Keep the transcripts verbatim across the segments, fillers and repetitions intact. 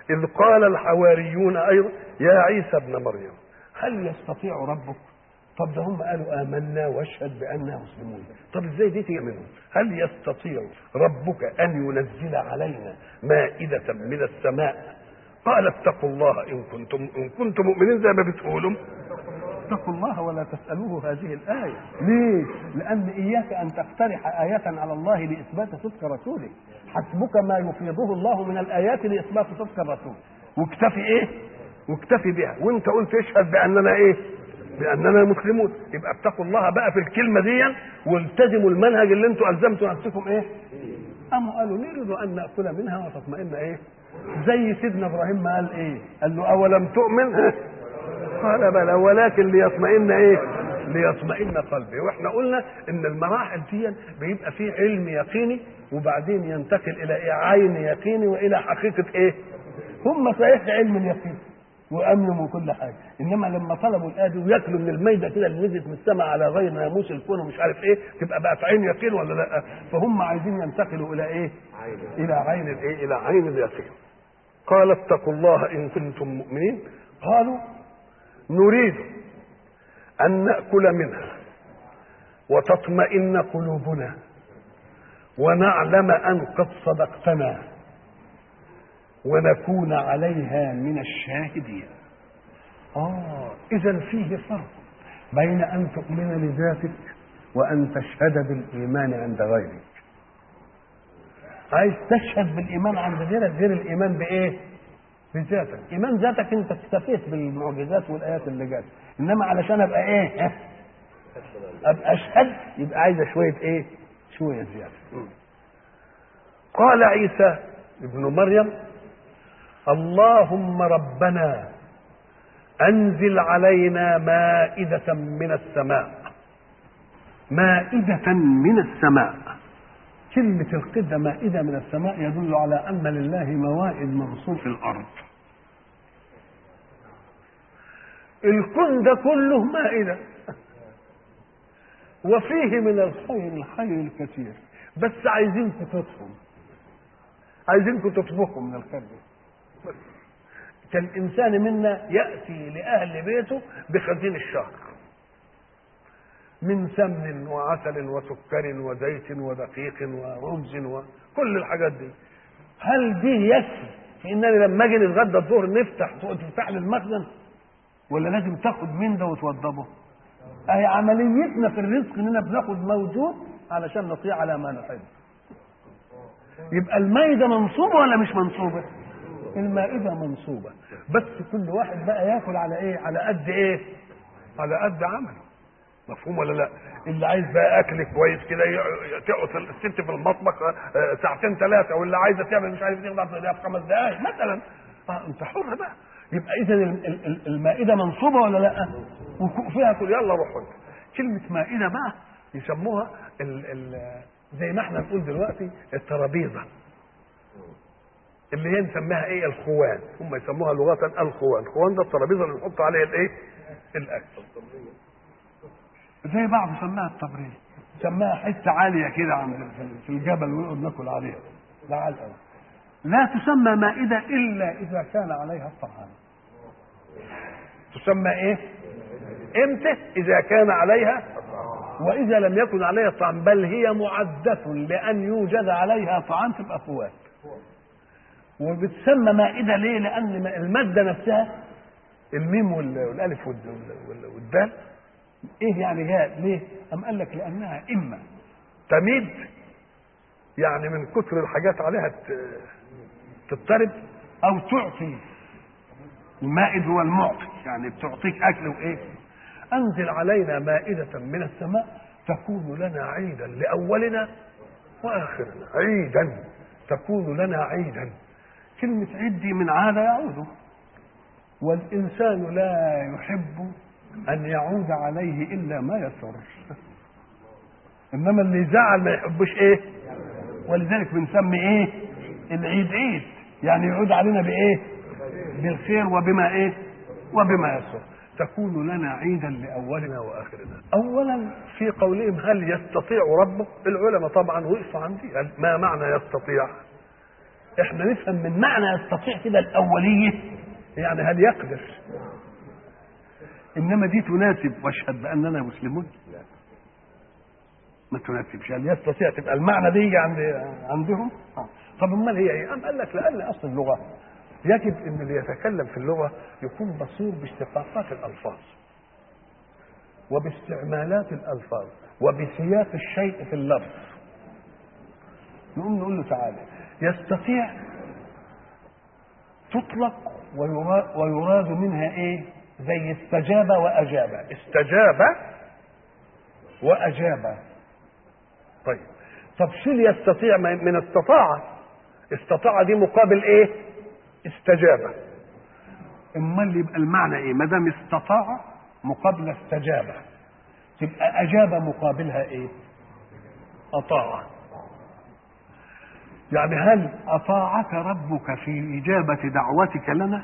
إذ قال الحواريون أيضا يا عيسى ابن مريم هل يستطيع ربك؟ طب ده هم قالوا آمنا واشهد بأننا مسلمون. طب ازاي دي تيجي منهم؟ هل يستطيع ربك أن ينزل علينا مائدة من السماء؟ قال اتقوا الله إن كنتم إن كنتم مؤمنين زي ما بتقولوا. اتقوا الله ولا تسألوه هذه الآية. ليه؟ لأن إياك أن تقترح آية على الله لإثبات صدق رسوله. حسبك ما يفيضه الله من الآيات لإثبات صدق الرسول. واكتفي إيه؟ واكتفي بها. وأنت قلت اشهد بأننا إيه؟ بأننا مسلمون. يبقى اتقوا الله بقى في الكلمة دي والتزموا المنهج اللي أنتم ألزمتوا نفسكم إيه؟ أما قالوا نريد أن نأكل منها وتطمئن إيه؟ زي سيدنا إبراهيم ما قال إيه؟ قال له أولم تؤمن؟ قال بلى ولكن ليطمئن ايه؟ ليطمئن قلبي. واحنا قلنا ان المراحل دي بيبقى فيه علم يقيني وبعدين ينتقل الى إيه؟ عين يقيني والى حقيقه ايه؟ هم صحيح علم اليقين وامنوا كل حاجه، انما لما طلبوا الادي وياكلوا من الميده كده اللي نزلت من السماء على غير ناموس الكون ومش عارف ايه تبقى بقت عين يقين ولا لا؟ فهم عايزين ينتقلوا الى ايه؟ الى عين الايه؟ الى عين اليقين. قال اتقوا الله ان كنتم مؤمنين. قالوا نريد أن نأكل منها وتطمئن قلوبنا ونعلم أن قد صدقتنا ونكون عليها من الشاهدين. آه إذن فيه فرق بين أن تؤمن لذاتك وأن تشهد بالإيمان عند غيرك. عايز تشهد بالإيمان عند غيرك غير الإيمان بإيه؟ بذاتك. ايمان ذاتك انت استفيت بالمعجزات والايات اللي جت، انما علشان ابقى ايه؟ ابقى اشهد يبقى عايزه شويه ايه؟ شويه زياده. قال عيسى ابن مريم اللهم ربنا انزل علينا مائدة من السماء. مائدة من السماء. كلمة القدة مائدة من السماء يدل على أن لله موائد منصوب في الأرض. الكون ده كله مائدة وفيه من الخير الخير الكثير، بس عايزينكم تطفوا عايزينكم تطبخوا من الخير ده. كالإنسان منا يأتي لأهل بيته بخزين الشهر من سمن وعسل وسكر وزيت ودقيق ورمز وكل الحاجات دي. هل دي يكفي في اننا لما اجي نتغدى الظهر نفتح تفتح لي المخزن ولا لازم تاخد من ده وتوضبه؟ اهي عمليتنا في الرزق اننا بناخد موجود علشان نطيع على ما نحب. يبقى المائده منصوبه ولا مش منصوبه؟ المائده منصوبه، بس كل واحد بقى ياكل على ايه؟ على قد ايه؟ على قد عمله. مفهوم ولا لا؟ اللي عايز بقى اكل كويس كده تقعد الست في المطبخ ساعتين ثلاثه، واللي عايزه تعمل مش عارف تقدر تقضيها في خمس دقائق مثلا. اه انت حر بقى. يبقى اذا المائده منصوبه ولا لا؟ وفيها كل يلا روحوا. كلمه مائده بقى يسموها ال ال زي ما احنا نقول دلوقتي الترابيزه اللي هي نسميها ايه؟ الخوان. هم يسموها لغه الخوان. الخوان ده الترابيزه اللي نحط عليها الايه؟ الاكل. زي بعض سماها الطبريه، سماها حته عاليه كده عند في الجبل ونقعد ناكل عليها. لا لا تسمى مائده الا اذا كان عليها الطعام. تسمى ايه؟ امتى؟ اذا كان عليها، واذا لم يكن عليها طعام بل هي معده لان يوجد عليها طعام تبقى فوات. وبتسمى مائده ليه؟ لان الماده نفسها الميم والالف والدال ايه يعني هي ليه؟ ام قال لك لانها اما تميد يعني من كثر الحاجات عليها تضطرب، او تعطي. المائد هو المعطي يعني بتعطيك اكل وايه. انزل علينا مائدة من السماء تكون لنا عيدا لاولنا واخرنا. عيدا تكون لنا عيدا. كلمة عيد دي من عاد يعود، والانسان لا يحب ان يعود عليه الا ما يسر. انما اللي يزعل ما يحبوش ايه. ولذلك بنسمي ايه العيد عيد، يعني يعود علينا بايه؟ بالخير وبما ايه؟ وبما يسر. تكون لنا عيدا لاولنا واخرنا. اولا في قولهم هل يستطيع ربك؟ العلماء طبعا وقفوا عندي ما معنى يستطيع. احنا نفهم من معنى يستطيع كده الاوليه، يعني هل يقدر، انما دي تناسب واشهد باننا مسلمون؟ ما تناسبش. هل يستطيع تبقى المعنى دي يجي عند عندهم؟ آه. طب امال هي ايه؟ قام قال لك لان اصل اللغه يجب ان اللي يتكلم في اللغه يكون بصير باشتقاقات الالفاظ وباستعمالات الالفاظ وبسياق الشيء في اللفظ. نقوم نقول له تعالى يستطيع تطلق ويراد, ويراد منها ايه؟ زي استجاب واجاب. استجاب واجاب. طيب طب شيل يستطيع من استطاع. استطاع دي مقابل ايه؟ استجاب. امال يبقى المعنى ايه؟ ما دام استطاع مقابل استجاب، تبقى اجاب مقابلها ايه؟ اطاع. يعني هل اطاعك ربك في اجابه دعوتك لنا؟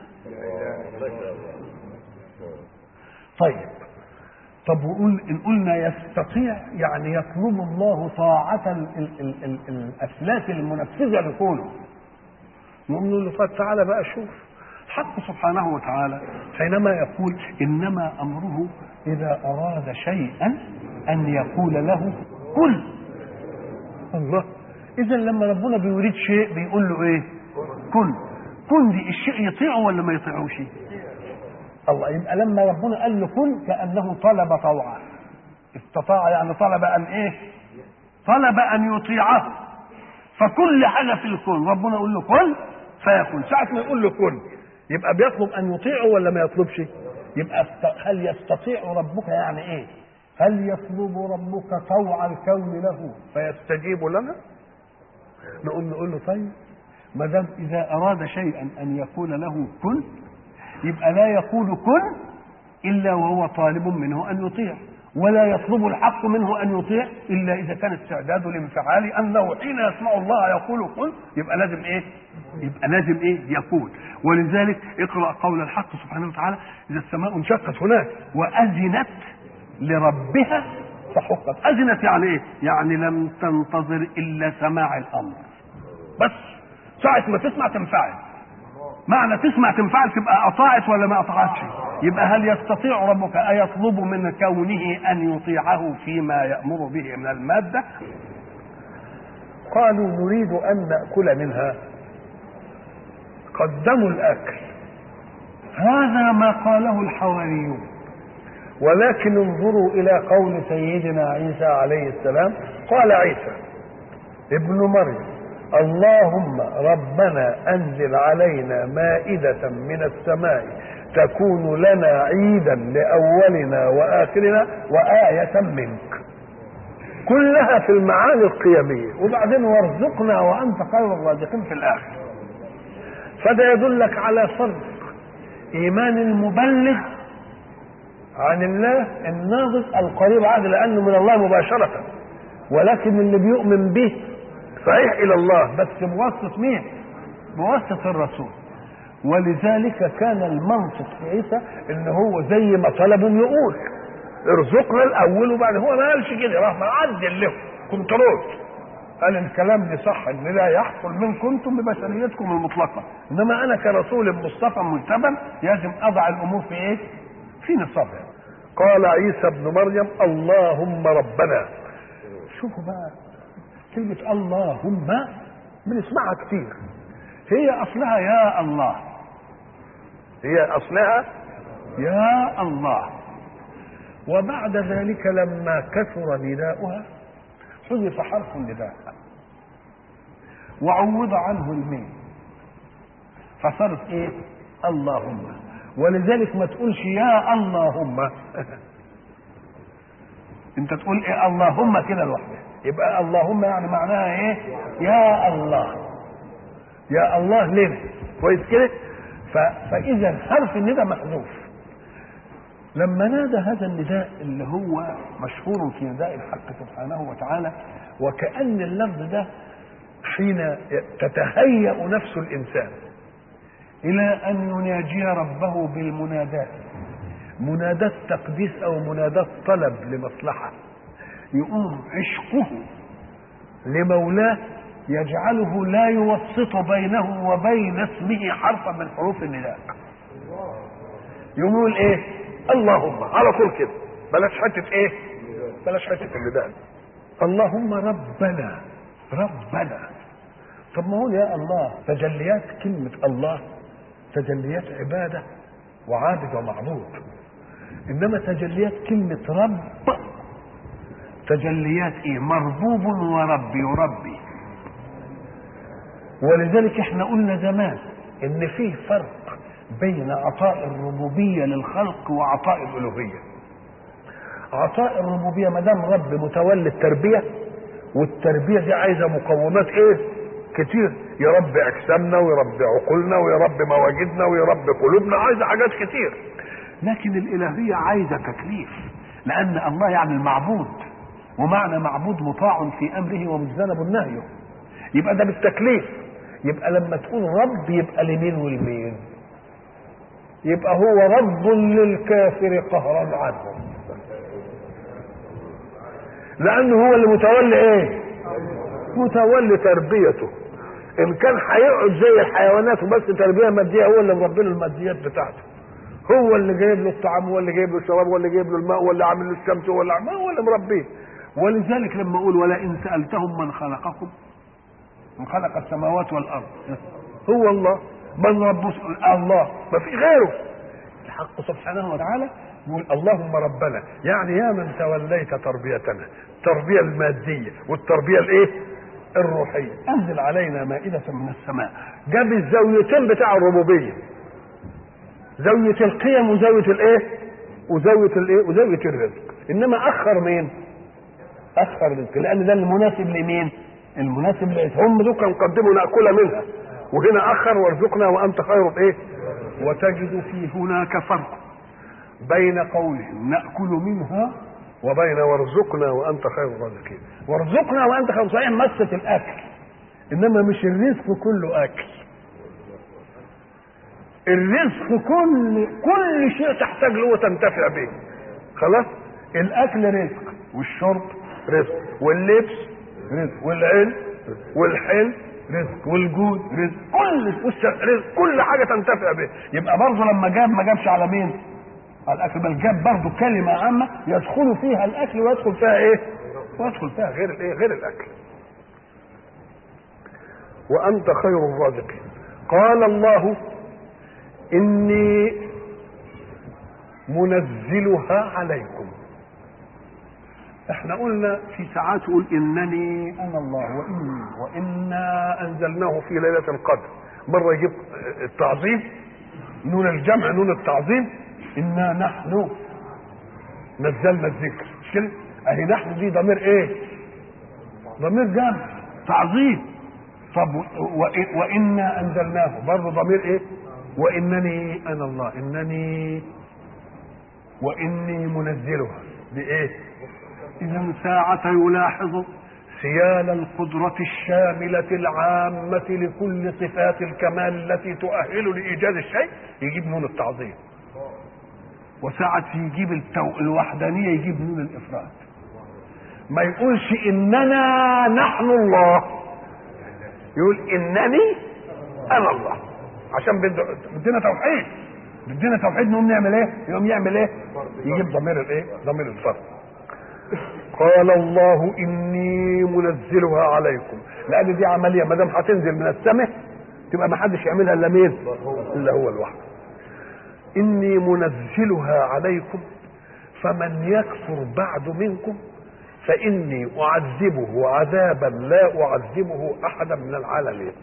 طيب طب وقول ان قلنا يستطيع يعني يطلب الله طاعه ال ال ال ال الافلاك المنفذه لكونه. نقول له طيب تعالى بقى شوف الحق سبحانه وتعالى حينما يقول انما امره اذا اراد شيئا ان يقول له كن. الله، اذا لما ربنا بيريد شيء بيقول له ايه؟ كن. كن دي الشيء يطيعه ولا ما يطيعوش؟ الله. يبقى لما ربنا قال له كن كانه طلب طوعا. استطاع يعني طلب ان ايه؟ طلب ان يطيعه. فكل حاجه في الكون ربنا يقول له كن فيكون. ساعه ما يقول له كن يبقى بيطلب ان يطيعه ولا ما يطلبش؟ يبقى هل يستطيع ربك يعني ايه؟ هل يطلب ربك طوع الكون له فيستجيب لنا؟ نقول نقول له طيب ما دام اذا اراد شيئا ان يقول له كن يبقى لا يقول كن الا وهو طالب منه ان يطيع، ولا يطلب الحق منه ان يطيع الا اذا كان استعداده لانفعال انه حين يسمع الله يقول كن يبقى لازم ايه؟ يبقى لازم ايه؟ يكون. ولذلك اقرا قول الحق سبحانه وتعالى اذا السماء انشقت هناك واذنت لربها فحقت. اذنت يعني ايه؟ يعني لم تنتظر الا سماع الامر بس، ساعه ما تسمع تنفعل. معنى تسمع تنفعل تبقى اطاعت ولا ما اطاعتش؟ يبقى هل يستطيع ربك ان يطلب من كونه ان يطيعه فيما يامر به من الماده؟ قالوا نريد ان ناكل منها. قدموا الاكل. هذا ما قاله الحواريون. ولكن انظروا الى قول سيدنا عيسى عليه السلام. قال عيسى ابن مريم اللهم ربنا انزل علينا مائدة من السماء تكون لنا عيدا لاولنا واخرنا وآية منك. كلها في المعاني القيمية. وبعدين وارزقنا وانت خير الرازقين في الاخر. فده يدلك على فرق ايمان المبلغ عن الله الناظر القريب عاد لانه من الله مباشرة، ولكن اللي بيؤمن به صحيح الى الله بس بواسطه مين؟ بواسطه الرسول. ولذلك كان المنطق في عيسى ان هو زي ما طلبوا يقول ارزقنا الاول، وبعد هو ما قالش كده، راح معدل له كنترول. قال الكلام ده صح ان لا يحصل منكم انتم ببشريتكم المطلقه، انما انا كرسول مصطفى مجتبى لازم اضع الامور في ايه؟ في نصابها. قال عيسى ابن مريم اللهم ربنا. شوفوا بقى كلمة اللهم بنسمعها كتير. هي أصلها يا الله. هي أصلها يا الله. وبعد ذلك لما كثر نداؤها حذف حرف النداء وعوض عنه الميم فصارت ايه؟ اللهم. ولذلك ما تقولش يا اللهم انت تقول ايه؟ اللهم كده لوحدها. يبقى اللهم يعني معناها ايه؟ يا الله. يا الله لنا. كويس كده؟ فاذا حرف النداء محذوف. لما نادى هذا النداء اللي هو مشهور في نداء الحق سبحانه وتعالى، وكأن اللفظ ده حين تتهيأ نفس الإنسان إلى أن يناجي ربه بالمناداة، مناداة تقديس أو مناداة طلب لمصلحة، يقوم عشقه لمولاه يجعله لا يوسط بينه وبين اسمه حرفا من حروف النداء. يقول ايه؟ اللهم على طول كده، بلاش حته ايه؟ بلاش حته النداء. اللهم ربنا ربنا. طب ما هو يا الله تجليات كلمه الله تجليات عباده وعابد ومعبود، انما تجليات كلمه رب تجليات ايه؟ مربوب ورب يربي. ولذلك احنا قلنا زمان ان فيه فرق بين عطاء الربوبيه للخلق وعطاء الالوهيه. عطاء الربوبيه ما دام رب متولي التربيه، والتربيه دي عايزه مقومات ايه؟ كتير، يربي اجسامنا ويربي عقولنا ويربي مواجدنا ويربي قلوبنا، عايزه حاجات كتير. لكن الالهيه عايزه تكليف، لان الله يعني المعبود، ومعنى معبود مطاع في امره ومجتنب نهيه، يبقى ده بالتكليف. يبقى لما تقول رب يبقى لمين والمين؟ يبقى هو رب للكافر قهرا عنه، لانه هو اللي متولي ايه؟ متولي تربيته. ان كان هيقعد زي الحيوانات وبس تربيه ماديه، هو اللي مربي له الماديات بتاعته، هو اللي جايب له الطعام، هو اللي جايب له الشراب، هو اللي جايب له الماء، هو اللي عامل له الشمس، هو اللي عامل، هو اللي مربيه. ولذلك لما اقول ولئن سالتهم من خلقكم، من خلق السماوات والارض، هو الله. من رب الله؟ ما في غيره. الحق سبحانه وتعالى يقول اللهم ربنا، يعني يا من توليت تربيتنا، التربيه الماديه والتربيه الايه؟ الروحيه. انزل علينا مائده من السماء. جاب الزاويتين بتاع الربوبيه، زاويه القيم وزاويه الايه؟ وزاويه الايه؟ وزاويه الرزق. انما اخر مين؟ اخر الرزق، لان ده المناسب لمين؟ المناسب لإيه؟ هم دول كانوا قدموا ناكل منها، وهنا اخر وارزقنا وانت خير ايه؟ وتجد في هناك فرق بين قولهم ناكل منها وبين وارزقنا وانت خير الرازقين. وارزقنا وانت خير الرازقين مسه الاكل، انما مش الرزق كله اكل. الرزق كل كل شيء تحتاج له وتنتفع به. خلاص؟ الاكل رزق، والشرب رزق، واللبس رزق، والعلم والحلم رزق، والجود رزق، كل رزق، كل حاجه تنتفع به. يبقى برضه لما جاب ما جابش على مين؟ على الاكل، بل جاب برضه كلمه عامه يدخل فيها الاكل ويدخل فيها ايه؟ ويدخل فيها غير الايه؟ غير الاكل. وانت خير الرازقين. قال الله اني منزلها عليكم. احنا قلنا في ساعات يقول انني انا الله واني وانا انزلناه في ليله القدر. مره يجيب التعظيم، نون الجمع، نون التعظيم، انا نحن نزلنا الذكر، مش كده؟ اهي نحن دي ضمير ايه؟ ضمير جمع تعظيم. طب وانا انزلناه برضه ضمير ايه؟ وانني انا الله، انني واني منزلها بايه؟ اذا ساعة يلاحظ سيال القدرة الشاملة العامة لكل صفات الكمال التي تؤهل لإيجاد الشيء، يجيب نون التعظيم. وساعة يجيب التو... الوحدانية يجيب نون الإفراد. ما يقولش إننا نحن الله، يقول إنني أنا الله، عشان بدنا توحيد. بدنا توحيد نقوم نعمل إيه؟ يقوم يعمل إيه؟ يجيب ضمير الإيه؟ ضمير الفرد. قال الله اني منزلها عليكم، لان دي عمليه ما دام هتنزل من السماء تبقى ما حدش يعملها الا مين؟ الا هو لوحده. اني منزلها عليكم فمن يكفر بعد منكم فاني اعذبه عذابا لا اعذبه احدا من العالمين.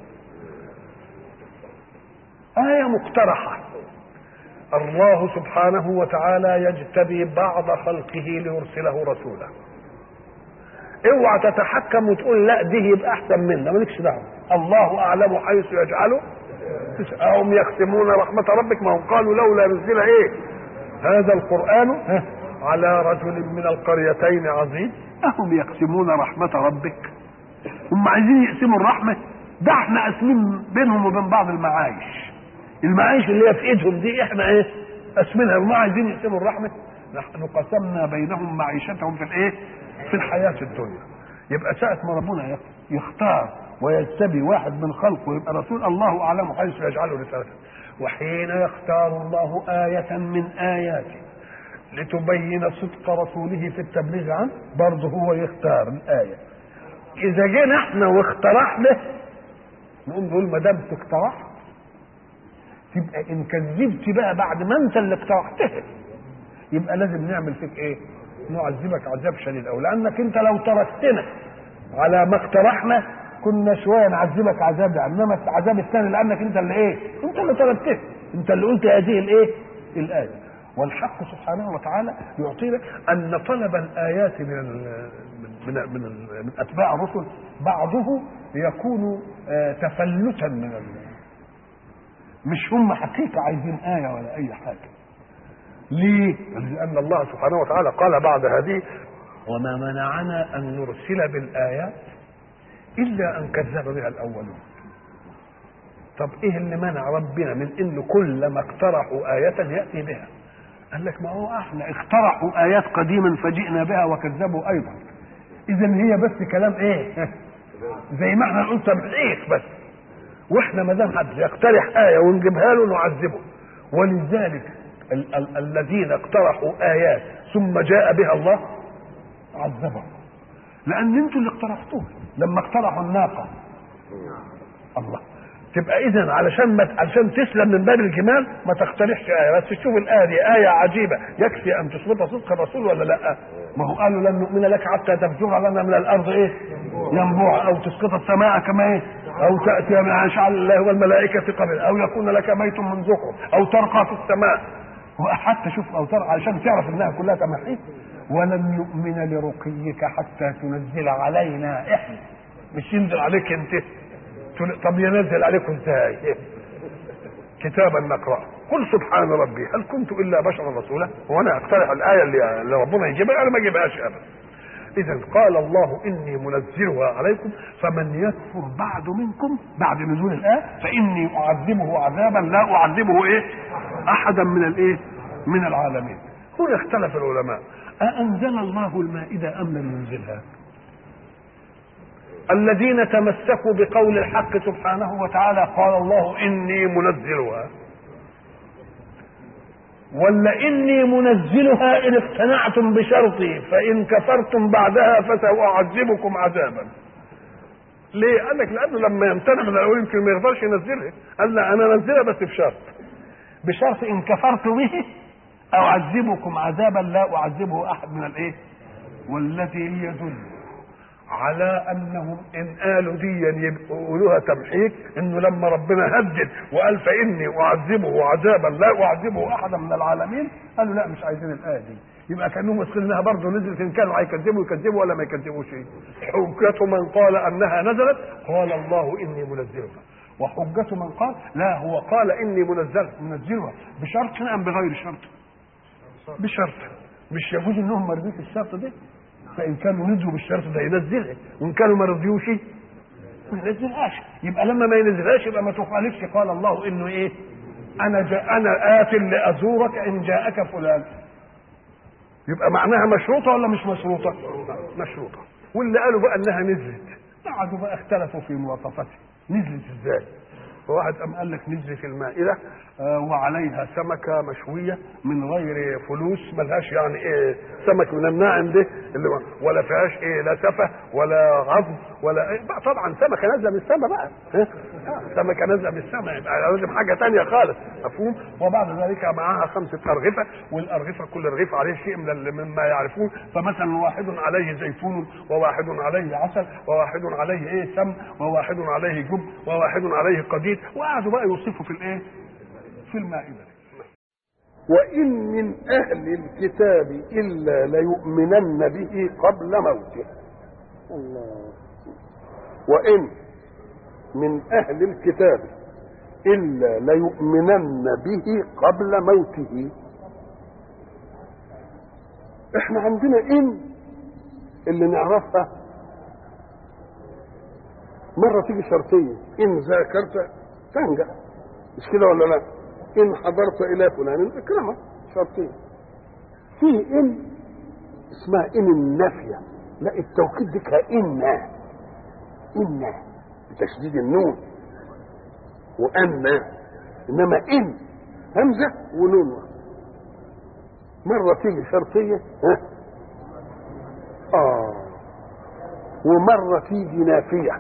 آية مقترحة. الله سبحانه وتعالى يجتبي بعض خلقه ليرسله رسولا. اوعى تتحكم وتقول لا دي يبقى احسن منا، مالكش دعوه، الله اعلم حيث يجعله. هم يقسمون رحمه ربك، ما هم قالوا لولا نزل ايه هذا القران على رجل من القريتين عظيم. اهم يقسمون رحمه ربك؟ هم عايزين يقسموا الرحمه؟ ده احنا قاسمين بينهم وبين بعض المعايش، المعايش اللي هي في ايدهم دي احنا ايه قاسمينها. هم عايزين يقسموا الرحمه؟ نحن قسمنا بينهم معيشتهم في الايه؟ في الحياه الدنيا. يبقى ساعه ما ربنا يختار ويجتبي واحد من خلقه يبقى رسول، الله اعلم حيث يجعله رسالته. وحين يختار الله آية من آياته لتبين صدق رسوله في التبليغ عنه، برضه هو يختار الآية. إذا جينا احنا واقترحنا نقوم نقول ما دام اقترحت تبقى إن كذبت بقى بعد ما أنت اللي اقترحتها يبقى لازم نعمل فيك إيه؟ نعذبك عذاب شديد أوي، لأنك أنت لو تركتنا على ما اقترحنا كنا شوية نعذبك عذاب، إنما العذاب الثاني لأنك أنت اللي إيه؟ أنت اللي تركتها، أنت اللي قلت هذه الإيه؟ الآية. والحق سبحانه وتعالى يعطينا ان طلب الايات من ال من ال من, ال من اتباع الرسل بعضه يكون تفلتا من ال مش هم حقيقه عايزين ايه ولا اي حاجه. ليه؟ لان الله سبحانه وتعالى قال بعد هذه: وما منعنا ان نرسل بالايات الا ان كذب بها الاولون. طب ايه اللي منع ربنا من انه كلما اقترحوا ايه ياتي بها؟ قال لك ما هو احنا اقترحوا ايات قديما فجئنا بها وكذبوا ايضا. اذا هي بس كلام ايه؟ زي ما احنا نقول تبعيث بس، واحنا ما دام حد يقترح ايه ونجيبها له نعذبه. ولذلك ال- ال- الذين اقترحوا ايات ثم جاء بها الله عذبهم، لان انتوا اللي اقترحتوها. لما اقترحوا الناقه الله، تبقى اذا علشان ما علشان تسلم من باب الجمال ما تقترحش ايه، بس تشوف الايه دي ايه عجيبه يكفي ان تثبت صدق الرسول ولا لا؟ ما هو قالوا لن نؤمن لك حتى تفجر لنا من الارض ايه؟ ينبوع، او تسقط السماء كما ايه؟ او تاتي من شعر الله والملائكه قبل، او يكون لك بيت من زخرف، او ترقى في السماء. وحتى شوف او ترقى علشان تعرف انها كلها تماحيك. ولن نؤمن لرقيك حتى تنزل علينا احنا، مش ينزل عليك انت. طب ينزل عليكم ازاي؟ كتابا نقرأه. قل سبحان ربي هل كنت الا بشرا رسولا؟ وانا اقترح الايه اللي, اللي ربنا يجيبها انا ما اجيبهاش ابدا. اذا قال الله اني منزلها عليكم فمن يكفر بعد منكم بعد نزول الايه فاني اعذبه عذابا لا اعذبه ايه؟ احدا من الايه؟ من العالمين. هنا اختلف العلماء: أأنزل الله المائدة ام لم ينزلها؟ الذين تمسكوا بقول الحق سبحانه وتعالى قال الله اني منزلها، ولا اني منزلها ان اقتنعتم بشرطي فان كفرتم بعدها فساعذبكم عذابا. ليه؟ قال لك لانه لما يمتنع من الاول يمكن ما يقدرش ينزلها. قال لا انا انزلها بس بشرط، بشرط ان كفرت به اعذبكم عذابا لا اعذبه احد من الايه؟ والذي يدل على انهم ان قالوا دي يقولوها تمحيك، انه لما ربنا هدد وقال فاني اعذبه عذابا لا اعذبه احدا من العالمين، قالوا لا مش عايزين الايه دي. يبقى كانهم واثقين انها برضه نزلت، ان كانوا هيكذبوا يكذبوا ولا ما يكذبوش. حجة من قال انها نزلت قال الله اني منزلها، وحجة من قال لا هو قال اني منزل منزلها بشرط ام بغير شرط؟ بشرط. مش يجوز انهم ما رضيوش الشرط ده، فان كانوا نزلوا بالشرط ده ينزلها، وان كانوا ما رضيوش ما ينزلهاش. يبقى لما ما ينزلهاش يبقى ما تخالفش قال الله انه ايه؟ انا جاء انا آت لازورك ان جاءك فلان. يبقى معناها مشروطه ولا مش مشروطه؟ مشروطه. واللي قالوا بقى انها نزلت قعدوا بقى اختلفوا في مواصفتها. نزلت ازاي؟ فواحد قام قال لك نزلت المائده آه وعليها سمكه مشويه من غير فلوس، ملهاش يعني ايه سمك من الناعم ده اللي ولا فيهاش ايه لا سفه ولا عظم ولا إيه. بقى طبعا سمكه نازله من السماء بقى آه سمكه نازله من السماء يبقى لازم حاجه ثانيه خالص، مفهوم؟ وبعد ذلك معها خمسه ارغفه، والارغفه كل رغيف عليه شيء من مما يعرفون، فمثلا واحد عليه زيتون وواحد عليه عسل وواحد عليه ايه سم وواحد عليه جب وواحد عليه قديد، وقعدوا بقى يوصفوا في الايه؟ في المائدة. وإن من أهل الكتاب إلا ليؤمنن به قبل موته. الله. وإن من أهل الكتاب إلا ليؤمنن به قبل موته. إحنا عندنا إن اللي نعرفها مرة تيجي شرطية: إن ذاكرت تنجح، مش كده ولا لا؟ إن حضرت إلى فلان اكرمه، شرطين. في إن اسمها إن النافية، لا التوكيد دي كإن إن بتشديد النون، وأن إنما إن همزة ونون واحد. مرة تيجي شرطية ها آه ومرة تيجي نافية.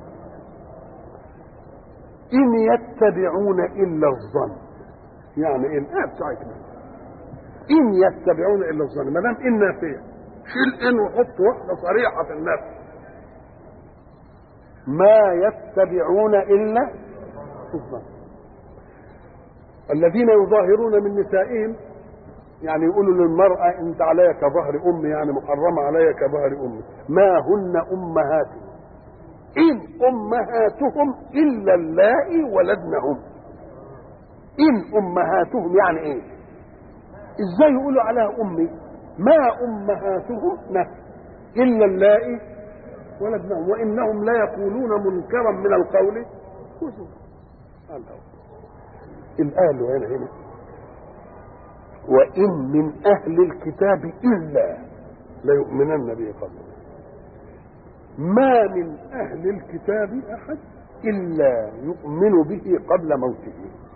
إن يتبعون إلا الظن، يعني إن آه بتاعتنا إن يتبعون إلا الظن، ما دام إن نافية شيل إن وحط واحدة صريحة في النفي. ما يتبعون إلا الظن. الذين يظاهرون من نسائهم، يعني يقولوا للمرأة انت علي كظهر امي، يعني محرمة علي كظهر امي. ما هن امهاتهم ان امهاتهم الا اللائي ولدنهم. ان امهاتهم يعني ايه؟ ازاي يقولوا عليها امي؟ ما امهاتهم نفس الا اللائي ولدنهم وانهم لا يقولون منكرا من القول وزورا. الآية هنا هنا وإن من أهل الكتاب إلا ليؤمنن به قبل. ما من أهل الكتاب أحد إلا يؤمن به قبل موته.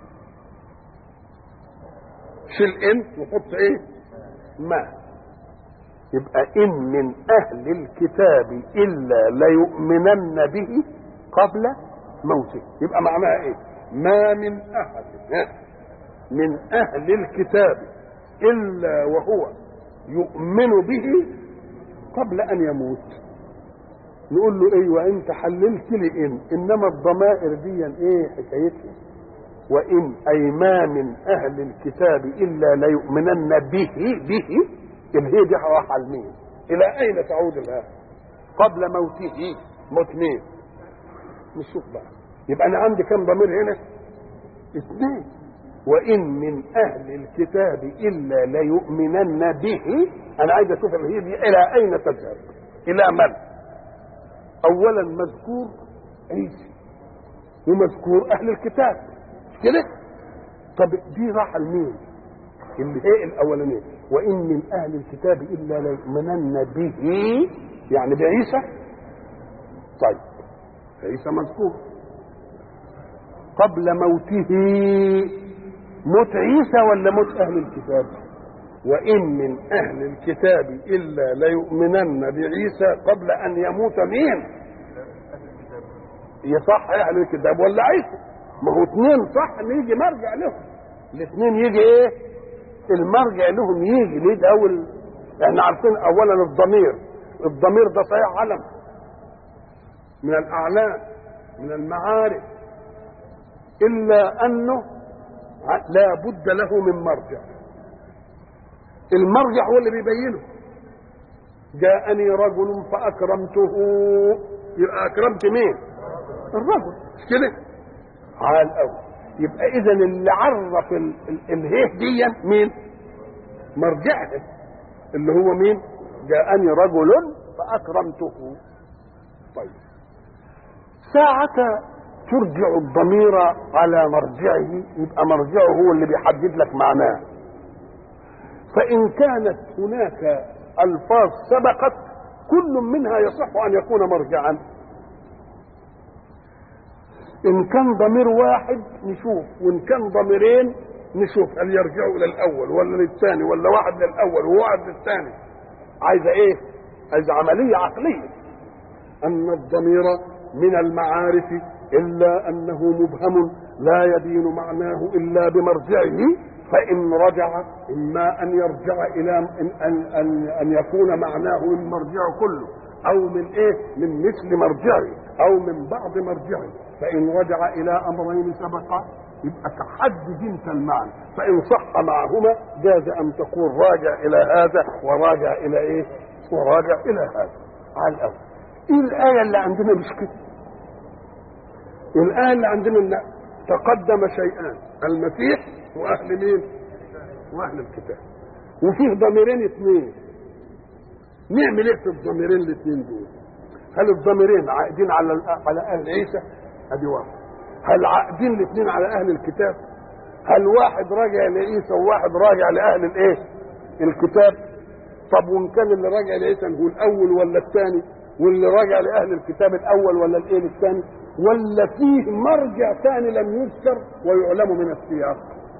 شيل إن وحط إيه؟ ما. يبقى إن من أهل الكتاب إلا ليؤمنن به قبل موته. يبقى معناها إيه؟ ما من أحد من أهل الكتاب إلا وهو يؤمن به قبل أن يموت. نقول له إيه؟ وإنت حللت لي إن، إنما الضمائر دي إيه حكايتها؟ وإن أي ما من أهل الكتاب إلا ليؤمنن به به الهي دي راح على المين؟ إلى أين تعود الها؟ قبل موته. موت مين؟ نشوف بقى. يبقى أنا عندي كم ضمير هنا؟ اثنين. وإن من أهل الكتاب إلا ليؤمنن به. أنا عايز أشوف الهي دي إلى أين تذهب؟ إلى من؟ أولا مذكور عيسى ومذكور أهل الكتاب كده. طب دي راح لمين؟ اللي هي الأولانية. وإن من أهل الكتاب إلا ليؤمنن به يعني بعيسى. طيب عيسى مذكور قبل موته. موت عيسى ولا موت أهل الكتاب؟ وإن من أهل الكتاب إلا ليؤمنن بعيسى قبل أن يموت مين؟ يصح أهل الكتاب ولا عيسى؟ ما هو اثنين صح، نيجي مرجع لهم. الاثنين يجي ايه؟ المرجع لهم يجي ليه الاول. احنا عارفين اولا الضمير، الضمير ده صحيح علم من الاعلام من المعارف، الا انه لا بد له من مرجع. المرجع هو اللي بيبينه. جاءني رجل فاكرمته، يبقى اكرمت مين؟ الرجل، مش كده؟ عال قوي. يبقى اذا اللي عرف الهيه دي مين؟ مرجعها اللي هو مين؟ جاءني رجل فاكرمته. طيب ساعة ترجع الضمير على مرجعه، يبقى مرجعه هو اللي بيحدد لك معناه. فإن كانت هناك ألفاظ سبقت كل منها يصح أن يكون مرجعا. إن كان ضمير واحد نشوف، وإن كان ضميرين نشوف هل يرجعوا إلى الأول ولا للثاني، ولا واحد للأول وواحد للثاني. عايزة إيه؟ عايزة عملية عقلية. أن الضمير من المعارف إلا أنه مبهم لا يبين معناه إلا بمرجعه. فإن رجع إما أن يرجع إلى أن, أن, أن, أن يكون معناه من مرجعه كله، أو من إيه؟ من مثل مرجعه، أو من بعض مرجعه. فإن رجع إلى أمرين سبقا يبقى تحدد انت المعنى. فإن صح معهما جاز أن تقول راجع إلى هذا وراجع إلى إيه؟ وراجع إلى هذا. على الأول إيه الآية اللي عندنا مش كده؟ الآية اللي عندنا إن تقدم شيئان، المسيح وأهل مين؟ وأهل الكتاب. وفيه ضميرين اثنين. نعمل ايه في الضميرين الاثنين دول؟ هل الضميرين عائدين على على أهل عيسى؟ ادي واحد. هل عائدين الاثنين على أهل الكتاب؟ هل واحد راجع لعيسى وواحد راجع لأهل الايه؟ الكتاب؟ طب وإن كان اللي راجع لعيسى نقول الأول ولا الثاني؟ واللي راجع لأهل الكتاب الأول ولا الايه الثاني؟ ولا فيه مرجع ثاني لم يذكر ويعلم من السياق؟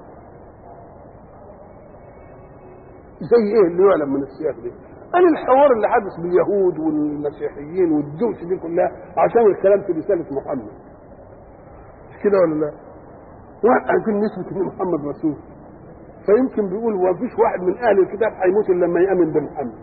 زي ايه اللي يعلم من السياق دي؟ قال الحوار اللي حدث باليهود والمسيحيين والدوس دي كلها عشان الكلام في رسالة محمد، مش كده ولا لا؟ وعشان نثبت ان محمد رسول، فيمكن بيقول ما فيش واحد من اهل الكتاب هيموت الا لما يامن بمحمد.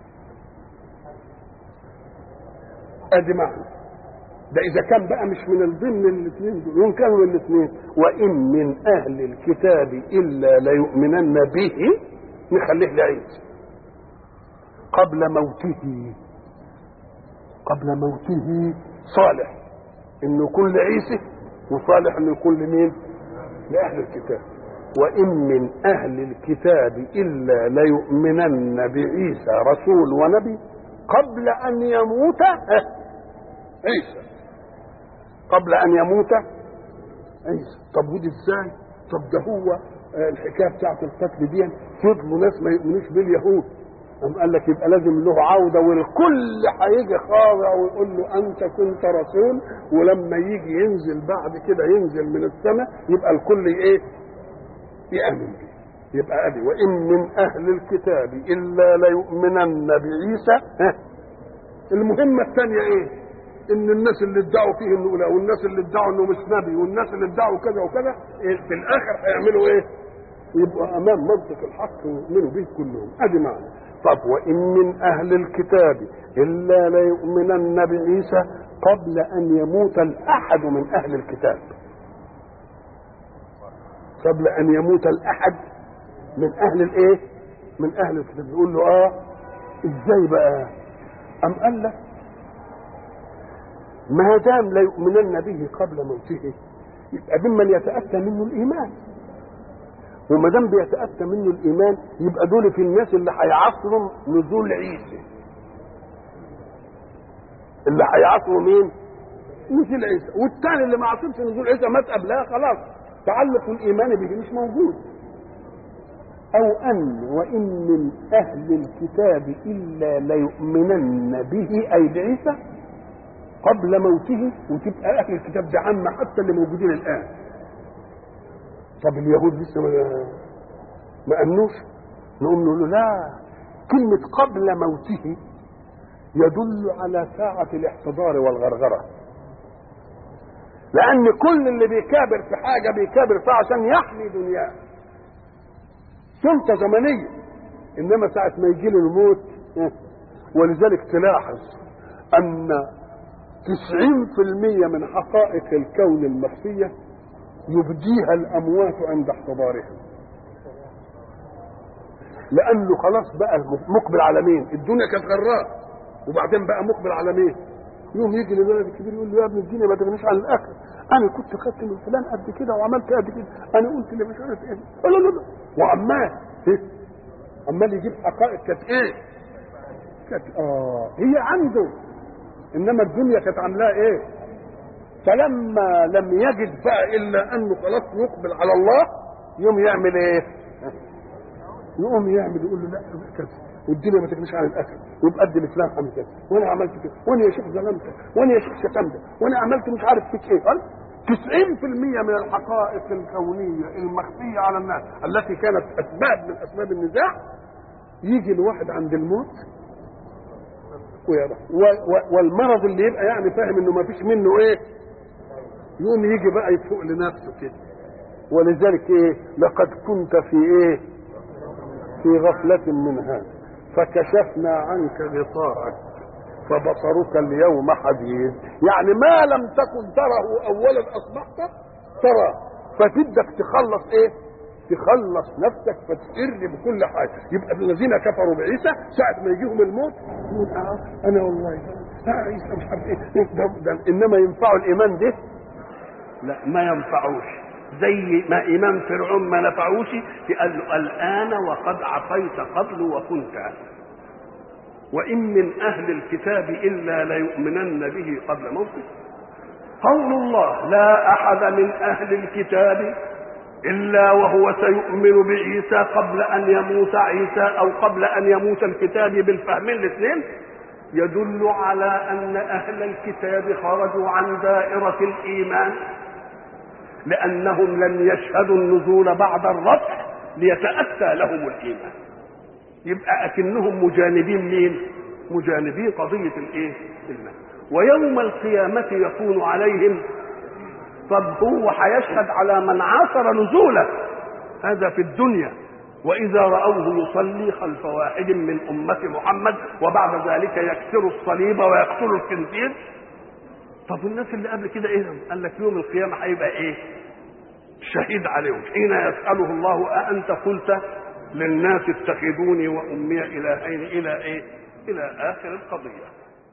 ادي معنى ده اذا كان بقى مش من ضمن الاثنين دول، وان كانوا من الاثنين. وان من اهل الكتاب الا ليؤمنن به، نخليه لعيسى قبل موته. قبل موته صالح انه يكون لعيسى، وصالح انه يكون لمين؟ لاهل الكتاب. وان من اهل الكتاب الا ليؤمنن بعيسى رسول ونبي قبل ان يموت عيسى. قبل ان يموت عيسى. طب ودي ازاي؟ طب ده هو الحكايه بتاعت القتل دي فضلوا ناس ما يؤمنوش باليهود، قام قال لك يبقى لازم له عوده، والكل هيجي خاضع ويقول له انت كنت رسول، ولما يجي ينزل بعد كده ينزل من السماء يبقى الكل ايه؟ يامن به. يبقى ادي وان من اهل الكتاب الا ليؤمنن بعيسى. المهمه الثانيه ايه؟ ان الناس اللي ادعوا فيه انه لا، والناس اللي ادعوا انه مش نبي، والناس اللي ادعوا كذا وكذا، إيه في الاخر هيعملوا ايه؟ يبقى امام منطق الحق ويؤمنوا به كلهم. ادي معنى. طب وان من اهل الكتاب الا ليؤمنن بعيسى قبل ان يموت الاحد من اهل الكتاب. قبل ان يموت الاحد من اهل الايه؟ من اهل الكتاب. يقول له اه ازاي بقى؟ ام قال لك ما دام لا يؤمنن به قبل موته يبقى ممن يتاتى منه الايمان، وما دام بيتاتى منه الايمان يبقى دول في الناس اللي هيعصروا نزول عيسى. اللي هيعصروا مين؟ نزول عيسى. والثاني اللي ما عصرش نزول عيسى مات قبلها، خلاص تعلق الايمان به مش موجود. او ان وان من اهل الكتاب الا ليؤمنن به اي بعيسى قبل موته. وتبقى اهل الكتاب ده عامه حتى اللي موجودين الان. طب اليهود لسه ما ما امنوش، نقوم نقول له لا، كلمه قبل موته يدل على ساعه الاحتضار والغرغره، لان كل اللي بيكابر في حاجه بيكابر فيها عشان يحمي دنياه سلطه زمنيه، انما ساعه ما يجي له الموت. ولذلك تلاحظ ان تسعين في المية من حقائق الكون المخفية يبديها الأموات عند احتضارها، لأنه خلاص بقى مقبل على مين؟ الدنيا كانت غراء وبعدين بقى مقبل على مين؟ يوم يجي للولد الكبير يقول له يا ابن الدنيا ما تغنيش عن الآخر، أنا كنت خدت من فلان قد كده وعملت قد كده، أنا قلت اللي مش عارف إيه، لا لا لا، وعمال إيه؟ عمال يجيب حقائق كانت إيه؟ كانت آه هي عنده، انما الدنيا كانت عاملاه ايه؟ فلما لم يجد بقى الا انه خلاص يقبل على الله يوم يعمل ايه؟ يقوم يعمل يقول له لا كذا والدنيا ما تغنيش عن الاكل، ويبقى ادي لفلان عمل كذا، وانا عملت كده، وانا يا شيخ ظلمتك، وانا يا شيخ شتمتك، وانا عملت مش عارف فيك ايه. قال تسعين في المية من الحقائق الكونيه المخفيه على الناس التي كانت اسباب من اسباب النزاع يجي الواحد عند الموت والمرض اللي يبقى يعني فاهم انه ما فيش منه ايه، يقوم يجي بقى يفوق لنفسه كده. ولذلك ايه؟ لقد كنت في ايه؟ في غفلة من هذا فكشفنا عنك غطاءك فبصرك اليوم حديد. يعني ما لم تكن تره اولا اصبحت ترى، فتبدك تخلص ايه؟ تخلص نفسك فتقر بكل حاجه. يبقى الذين كفروا بعيسى ساعه ما يجيهم الموت يقول اه انا والله اه عيسى مش عارف ايه ده, ده انما ينفعوا الايمان ده؟ لا ما ينفعوش، زي ما ايمان فرعون ما نفعوش. قال له الان وقد عصيت قبل وكنت. وان من اهل الكتاب الا ليؤمنن به قبل موته. قول الله لا احد من اهل الكتاب إلا وهو سيؤمن بعيسى قبل أن يموت عيسى أو قبل أن يموت الكتاب بالفهمين الاثنين. يدل على أن أهل الكتاب خرجوا عن دائرة الإيمان لأنهم لم يشهدوا النزول بعد الرفع ليتأتى لهم الإيمان. يبقى أكنهم مجانبين مين؟ مجانبين قضية الإيه؟ الإيمان. ويوم القيامة يكون عليهم. طب هو هيشهد على من عاصر نزوله، هذا في الدنيا، وإذا رأوه يصلي خلف واحد من أمة محمد وبعد ذلك يكسر الصليب ويقتل الخنزير. طب الناس اللي قبل كده ايه؟ قال لك يوم القيامة هيبقى ايه؟ شهيد عليهم حين يسأله الله أأنت قلت للناس اتخذوني وأمي إلهين إلى ايه؟ إلى آخر القضية.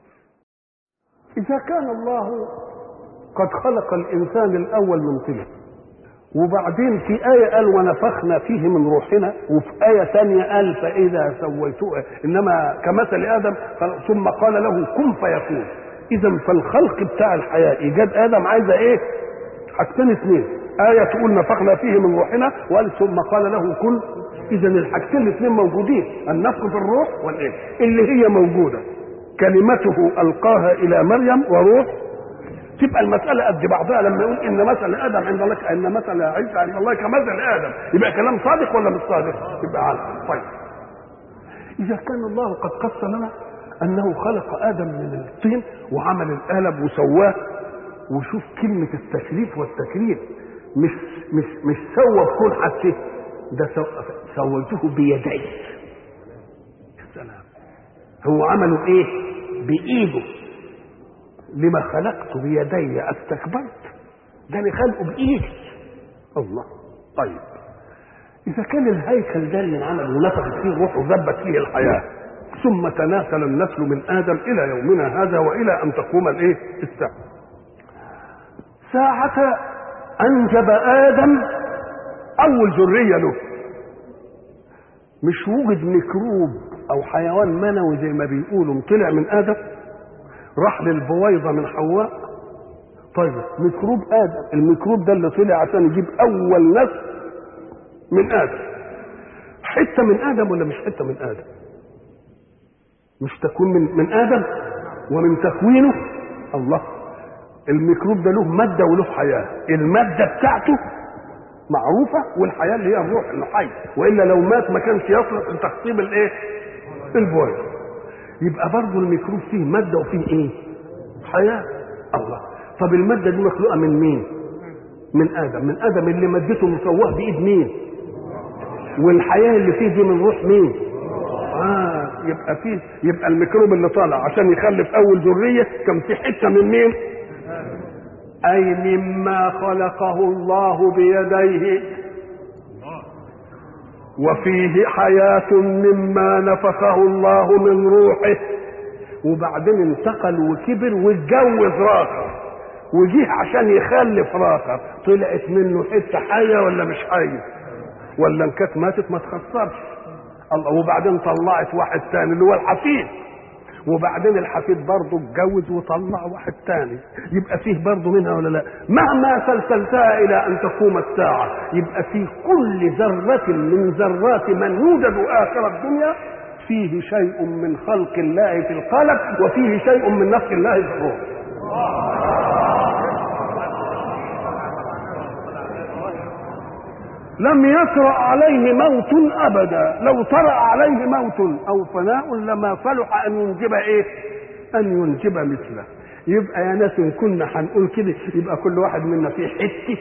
إذا كان الله قد خلق الإنسان الأول من طين، وبعدين في آية قال ونفخنا فيه من روحنا، وفي آية ثانية قال فإذا سويته إنما كمثل آدم ثم قال له كن فيكون. إذا فالخلق بتاع الحياة إيجاد آدم عايزة إيه؟ حاجتين اثنين، آية تقول نفخنا فيه من روحنا وقال ثم قال له كن. إذا الحاجتين الاثنين موجودين، النفخ في الروح والإيه اللي هي موجودة، كلمته ألقاها إلى مريم وروح. تبقى المسألة قد بعضها لما يقول إن مثل آدم عند الله إن مثل عيسى عند الله كمثل آدم، يبقى كلام صادق ولا مش صادق؟ يبقى عارف. طيب إذا كان الله قد قص لنا أنه خلق آدم من الطين وعمل القالب وسواه، وشوف كلمة التشريف والتكريم، مش مش مش سوى بكون حتى ده سو... سويته بيديه. السلام. هو عمله إيه؟ بإيده. لما خلقت بيدي استكبرت؟ ده انا خلقه بايدي. الله. طيب اذا كان الهيكل ده اللي عمل ونفخت فيه الروح وذبت فيه الحياه، ثم تناسل النسل من ادم الى يومنا هذا والى ان تقوم الايه؟ الساعه. ساعة انجب ادم اول ذريه له، مش وجد ميكروب او حيوان منوي زي ما بيقولوا طلع من ادم راح للبويضة من حواء. طيب ميكروب آدم، الميكروب ده اللي طلع عشان يجيب أول نسل من آدم، حتة من آدم ولا مش حتة من آدم؟ مش تكون من من آدم ومن تكوينه. الله. الميكروب ده له مادة وله حياة، المادة بتاعته معروفة والحياة اللي هي الروح اللي حي، وإلا لو مات ما كانش يصلح لتخصيب الإيه؟ البويضة. يبقى برضه الميكروب فيه مادة وفيه ايه؟ حياة. الله. طب المادة دي مخلوقة من مين؟ من آدم. من آدم اللي مادته مسواه بإيد مين؟ والحياة اللي فيه دي من روح مين؟ آه يبقى فيه، يبقى الميكروب اللي طالع عشان يخلف أول ذرية كان في حتة من مين؟ أي مما خلقه الله بيديه، وفيه حياة مما نفخه الله من روحه، وبعدين انتقل وكبر واتجوز راخر وجيه عشان يخلف راخر، طلعت منه حته حيه ولا مش حيه؟ ولا ان كانت ماتت ما تخسرش. الله. وبعدين طلعت واحد ثاني اللي هو الحفيد، وبعدين الحفيد برضه اتجوز وطلع واحد ثاني، يبقى فيه برضه منها ولا لا؟ مهما سلسلتها الى ان تقوم الساعه يبقى فيه كل ذره من ذرات من يوجد اخر الدنيا فيه شيء من خلق الله في القلب، وفيه شيء من نفس الله في الروح. لم يطرأ عليه موت ابدا، لو طرأ عليه موت او فناء لما صلح ان ينجب ايه؟ ان ينجب مثله. يبقى يا ناس ان كنا هنقول كده يبقى كل واحد منا فيه حته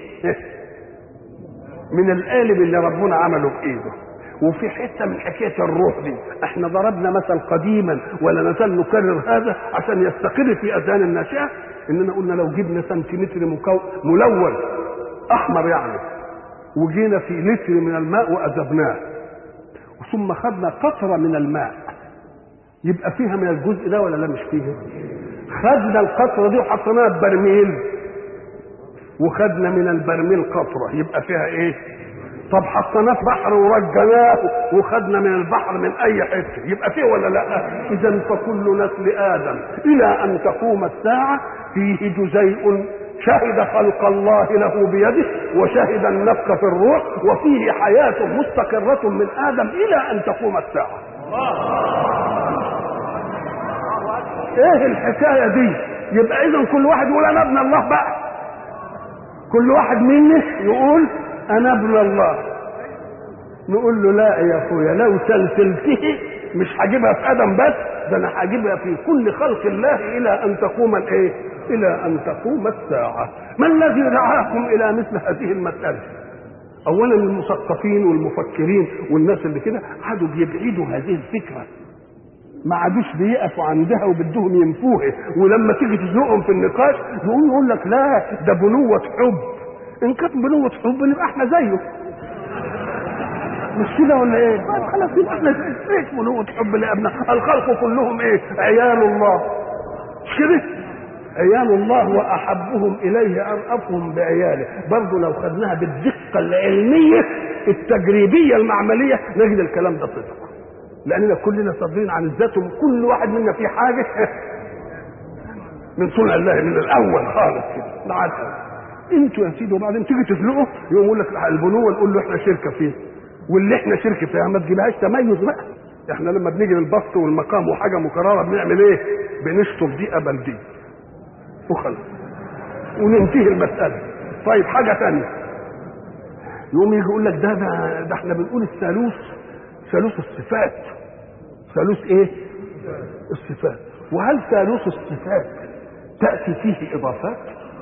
من القالب اللي ربنا عمله بايده، وفي حته من حكايه الروح دي. احنا ضربنا مثل قديما ولا نزال نكرر هذا عشان يستقر في اذهان الناشئه، اننا قلنا لو جبنا سنتيمتر مكون ملون احمر يعني، وجينا في لتر من الماء وأذبناه، ثم خدنا قطرة من الماء، يبقى فيها من الجزء ده ولا لا مش فيها؟ خدنا القطرة دي وحطيناها ببرميل، وخدنا من البرميل قطرة، يبقى فيها ايه؟ طب حطيناه في بحر ورجناه وخدنا من البحر من اي حته، يبقى فيه ولا لا؟ اذا فكل نسل ادم الى ان تقوم الساعه فيه جزيء شهد خلق الله له بيده، وشهد النفخ في الروح، وفيه حياة مستقرة من آدم إلى أن تقوم الساعة. ايه الحكايه دي؟ يبقى اذا كل واحد يقول انا ابن الله بقى، كل واحد مني يقول انا ابن الله. نقول له لا يا اخويا، لو سلسلته مش هجيبها في ادم بس، ده انا هجيبها في كل خلق الله الى ان تقوم الايه؟ الى ان تقوم الساعه. ما الذي دعاكم الى مثل هذه المساله؟ اولا المثقفين والمفكرين والناس اللي كده قعدوا بيبعدوا هذه الفكره، ما عادوش بيقفوا عندها وبدهم ينفوها، ولما تيجي تزنقهم في النقاش يقول يقول لك لا ده بنوه حب. ان كانت بنوه حب نبقى احنا زيه، مش كده ولا ايه؟ خلاص يبقى احنا زيه. ايش بنوه حب لابناء الخلق كلهم ايه؟ عيال الله، مش كده؟ عيال الله واحبهم اليه ارأفهم بعياله. برضه لو خدناها بالدقه العلميه التجريبيه المعمليه نجد الكلام ده صدق، لاننا كلنا صابرين عن الذات، وكل واحد منا في حاجه من صنع الله من الاول خالص كده نعرفها. انتوا يا سيدي وبعدين تيجي تزنقه يقوم يقول لك البنوه، نقول له احنا شركه فيه، واللي احنا شركه فيها ما تجيبهاش تميز بقى. احنا لما بنيجي للبسط والمقام وحاجه مكرره بنعمل ايه؟ بنشطب دي قبل دي وخلاص وننتهي المساله. طيب حاجه ثانيه، يقوم يجي يقول لك ده ده, ده احنا بنقول الثالوث، ثالوث الصفات. ثالوث ايه؟ الصفات. وهل ثالوث الصفات تأتي فيه اضافات؟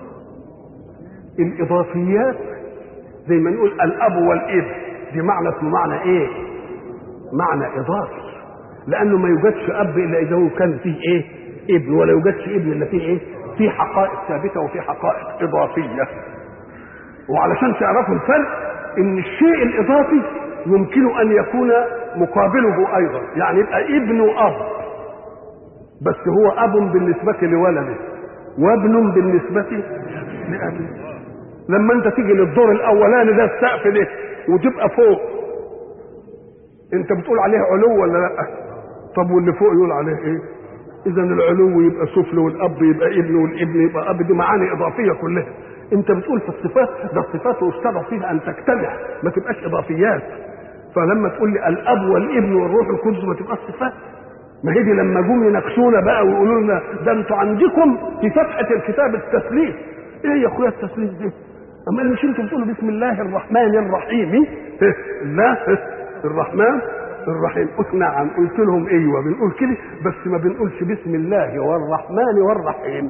الاضافيات زي ما نقول الاب والابن، دي معنى اسمه معنى ايه؟ معنى اضافي، لانه ما يوجدش اب الا اذا هو كان فيه ايه؟ ابن، ولا يوجدش ابن الا فيه ايه؟ فيه حقائق ثابته وفيه حقائق اضافيه. وعلشان تعرفوا الفرق، ان الشيء الاضافي يمكن ان يكون مقابله ايضا، يعني يبقى ابن اب بس هو اب بالنسبه لولده وابن بالنسبه لابيه. لما انت تيجي للدور الاولاني ده السقف ده وتبقى فوق، انت بتقول عليه علو ولا لا؟ طب واللي فوق يقول عليه ايه؟ اذا العلو يبقى سفل، والاب يبقى ابن، والابن يبقى اب، دي معاني اضافيه كلها. انت بتقول في الصفات ده الصفات يشترط فيها ان تجتمع، ما تبقاش اضافيات. فلما تقول لي الاب والابن والروح القدس ما تبقاش صفات. ما هي دي لما جم يناقشونا بقى ويقولوا لنا ده انتوا عندكم في فتحه الكتاب التثليث. ايه يا اخويا التثليث ده؟ اما مش انتوا بتقولوا بسم الله الرحمن الرحيم؟ لا الرحمن الرحيم. قلت نعم، قلت لهم ايوه بنقول كده، بس ما بنقولش بسم الله والرحمن والرحيم.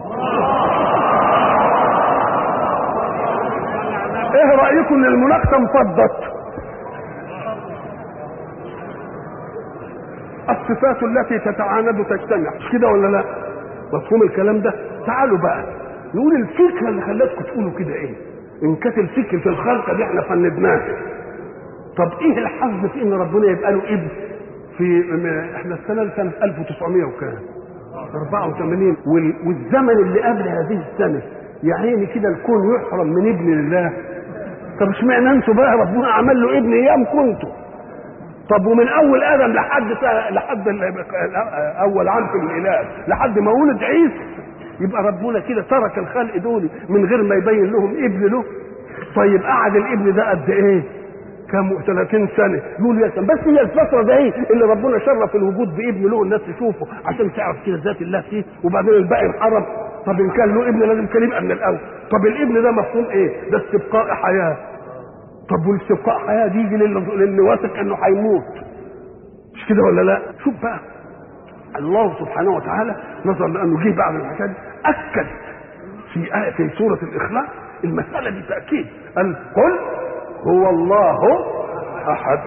ايه رايكم ان المناقشه انفضت؟ الصفات التي تتعاند تجتمع، مش كده ولا لا؟ مفهوم الكلام ده؟ تعالوا بقى نقول الفكره اللي خلتكم تقولوا كده ايه؟ ان كانت الفكره في الخلق دي احنا فندناها، طب ايه الحظ في ان ربنا يبقى له ابن؟ في احنا السنه سنه ألف وتسعمائة وكام؟ أربعة وثمانين، والزمن اللي قبل هذه السنه يا عيني كده الكون يحرم من ابن الله. طب اشمعنى انتوا بقى ربنا عمل له ابن ايام كنتوا؟ طب ومن اول ادم لحد لحد اول عام في الميلاد لحد ما ولد عيسى، يبقى ربنا كده ترك الخلق دول من غير ما يبين لهم ابن له. طيب قعد الابن ده قد ايه؟ كم؟ ثلاثين سنه. يقول يا سلام، بس هي الفتره ده ايه اللي ربنا شرف الوجود بابن له الناس تشوفه عشان تعرف كده ذات الله فيه، وبعدين الباقي انحرم. طب ان كان له ابن لازم كان يبقى من الاول. طب الابن ده مفهوم ايه؟ ده استبقاء حياه. طب والاستبقاء حياه دي يجي للي واثق انه هيموت، مش كده ولا لا؟ شوف بقى الله سبحانه وتعالى نظر لانه جه بعد الحكايه اكد في آية في سوره الاخلاص المساله دي تاكيد، قال قل هو الله احد.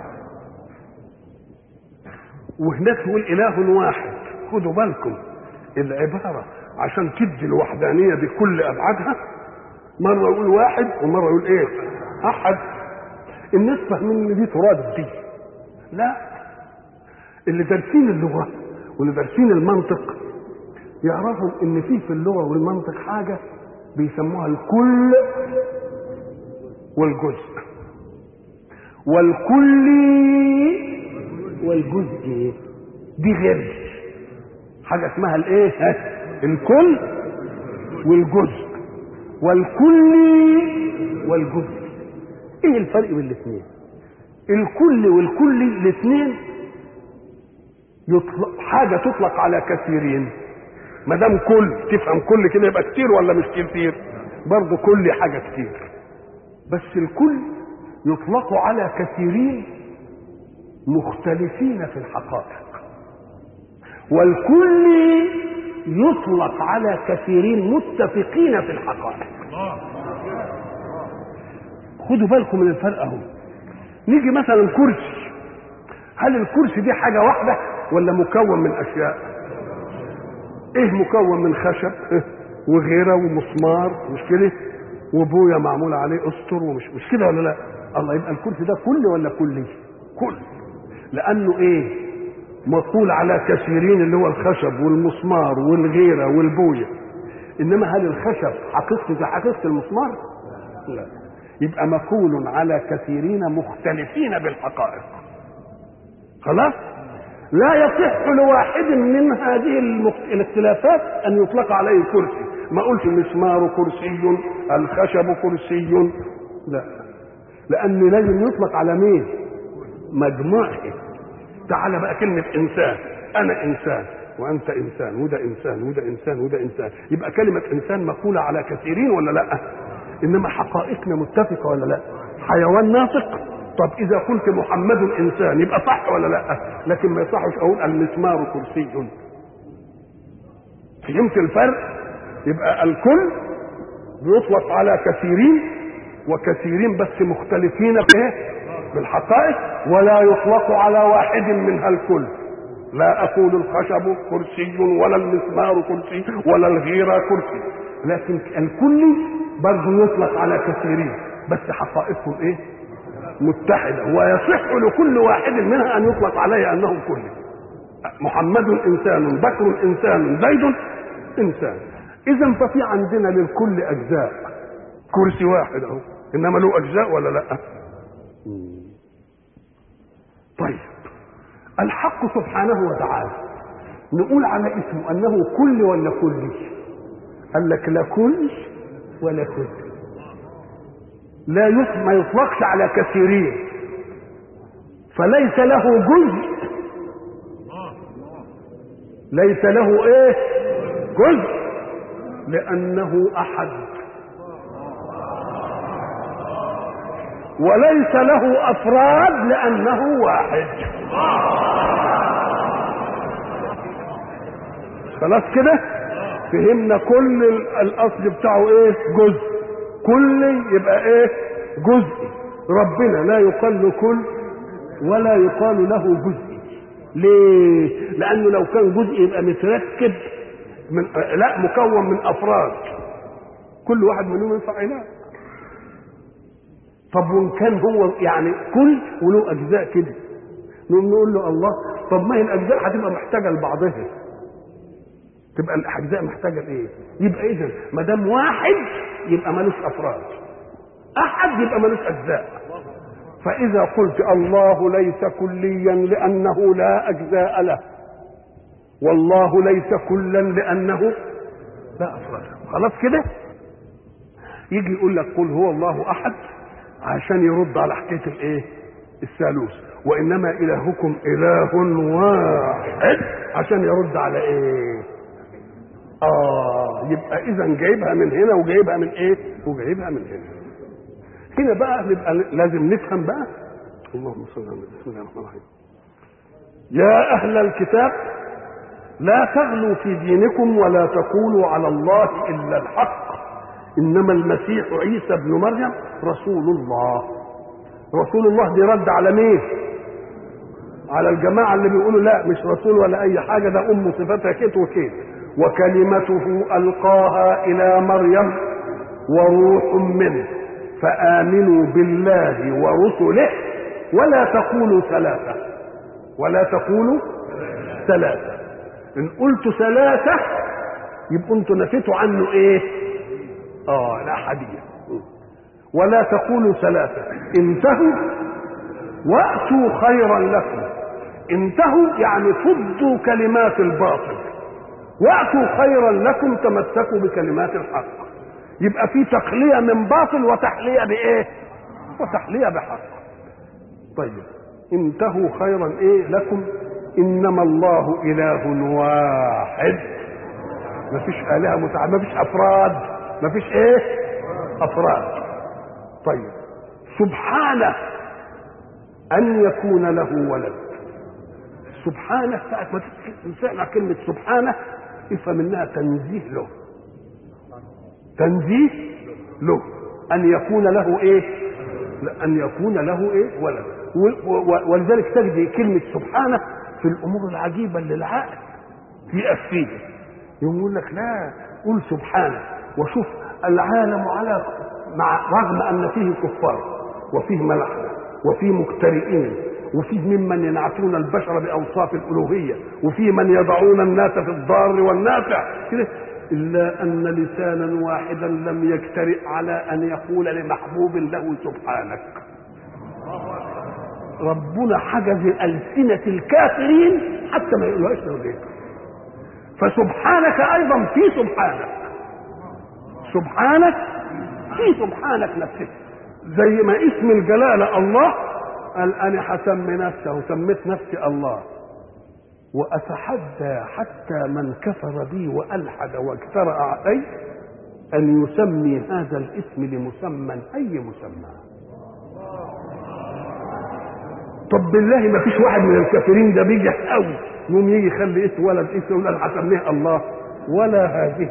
وهناك يقول اله واحد. خدوا بالكم العباره عشان تدي الوحدانيه بكل ابعادها، مره يقول واحد ومره يقول ايه؟ احد. الناس فاهمين ان دي تراد دي، لا، اللي دارسين اللغه واللي دارسين المنطق يعرفوا ان في في اللغه والمنطق حاجه بيسموها الكل والجزء. والكلي والجزء دي غير حاجه اسمها الايه؟ الكل والجزء. والكلي والجزء ايه الفرق بين الاثنين؟ الكل والكلي الاثنين يطلق حاجه تطلق على كثيرين، ما دام كل تفهم كل كده يبقى كتير ولا مش كتير؟ برضه كل حاجه كتير، بس الكل يطلق على كثيرين مختلفين في الحقائق، والكل يطلق على كثيرين متفقين في الحقائق. خدوا بالكم من الفرق اهو. نيجي مثلا كرسي، هل الكرسي دي حاجه واحده ولا مكون من اشياء؟ ايه مكون من خشب وغيره ومسمار، مش كده؟ وبويه معمول عليه اسطر، ومش مش كده ولا لا؟ الله، يبقى الكرسي ده كل ولا كلي؟ كل، لانه ايه؟ مقول على كثيرين اللي هو الخشب والمسمار والغيره والبويه. انما هل الخشب حقيقته زي حقيقه المسمار؟ لا. يبقى مقول على كثيرين مختلفين بالحقائق. خلاص؟ لا يصح لواحد من هذه المخت... الاختلافات ان يطلق عليه كرسي. ما قلت المسمار كرسي، الخشب كرسي، لا، لان لازم يطلق على مين؟ مجموعه. تعال بقى كلمه انسان، انا انسان وانت انسان وده انسان وده انسان وده انسان، يبقى كلمه انسان مقوله على كثيرين ولا لا؟ انما حقائقنا متفقه ولا لا؟ حيوان ناطق. طب اذا قلت محمد انسان يبقى صح ولا لا؟ لكن ما يصحش اقول المسمار كرسي. فهمت الفرق؟ يبقى الكل بيطلق على كثيرين، وكثيرين بس مختلفين بايه؟ بالحقائق، ولا يطلق على واحد منها الكل. لا اقول الخشب كرسي ولا المسمار كرسي ولا الغيره كرسي، لكن الكل برضه يطلق على كثيرين بس حقائقهم ايه؟ متحده، ويصح لكل واحد منها ان يطلق عليه انه كل. محمد انسان، بكر انسان، زيد انسان. اذا ففي عندنا للكل اجزاء، كرسي واحد اهو انما له اجزاء ولا لا؟ طيب الحق سبحانه وتعالى نقول على اسمه انه كل ولا كلي؟ قال لك لا كل ولا كل، لا ما يطلقش على كثيرين، فليس له جزء، ليس له ايه؟ جزء، لانه احد، وليس له افراد لانه واحد. خلاص كده فهمنا كل الاصل بتاعه ايه؟ جزء. كل يبقى ايه؟ جزء. ربنا لا يقال له كل ولا يقال له جزء. ليه؟ لانه لو كان جزء يبقى متركب من لا مكون من افراد، كل واحد منهم ينفع اله. طب وان كان هو يعني كل وله اجزاء كده، نقوم نقول له الله، طب ما هي الاجزاء هتبقى محتاجه لبعضها، تبقى الاجزاء محتاجه لايه؟ يبقى اذا ما دام واحد يبقى ملوش افراد، احد يبقى ملوش اجزاء. فاذا قلت الله ليس كليا لانه لا اجزاء له، والله ليس كلا لانه لا افراد، خلاص كده. يجي يقول لك قل هو الله احد عشان يرد على حكايه الايه؟ الثالوث. وانما الهكم اله واحد عشان يرد على ايه؟ اه يبقى اذا جايبها من هنا وجايبها من ايه؟ وجايبها من هنا. هنا بقى نبقى لازم نفهم بقى. اللهم صل على النبي. بسم الله الرحمن الرحيم. يا اهل الكتاب لا تغلوا في دينكم ولا تقولوا على الله الا الحق، انما المسيح عيسى ابن مريم رسول الله. رسول الله دي رد على مين؟ على الجماعه اللي بيقولوا لا مش رسول ولا اي حاجه، ده ام صفتها كيت وكيت. وكلمته القاها الى مريم وروح منه فامنوا بالله ورسله ولا تقولوا ثلاثه، ولا تقولوا ثلاثه. ان قلت ثلاثه يبقوا انتوا نفيتوا عنه ايه؟ اه الاحاديه. ولا تقولوا ثلاثه، انتهوا واتوا خيرا لكم. انتهوا يعني فضوا كلمات الباطل، واتوا خيرا لكم تمسكوا بكلمات الحق. يبقى في تخليه من باطل وتحليه بايه؟ وتحليه بحق. طيب انتهوا خيرا ايه لكم انما الله اله واحد، مفيش الهه متعدده، مفيش افراد، مفيش ايه افراد. طيب سبحانه ان يكون له ولد. سبحانه ساعه ما تسمع كلمه سبحانه افهم انها تنزيه له، تنزيه له ان يكون له ايه، ان يكون له ايه ولد. ولذلك تجد كلمه سبحانه في الامور العجيبه اللي العقل في افيه يقول لك لا قول سبحانه. وشوف العالم على مع رغم ان فيه كفار وفيه ملحده وفيه مخترئين وفيه ممن ينعتون البشر باوصاف الالوهيه وفيه من يضعون الناس في الضار والنافع كده، الا ان لسانا واحدا لم يجترئ على ان يقول لمحبوب له سبحانك. ربنا حجز السنه الكافرين حتى ما يقولوهاش لغيره. فسبحانك ايضا في سبحانك، سبحانك في سبحانك نفسك. زي ما اسم الجلاله الله قال انا هسمي نفسي وسميت نفسي الله، واتحدى حتى من كفر بي والحد واجترأ علي ان يسمي هذا الاسم لمسمى اي مسمى. طب بالله ما فيش واحد من الكافرين ده بيجي قوي يوم يجي يخلي اسم ولد اسم يقول انا هسميه الله ولا هذه.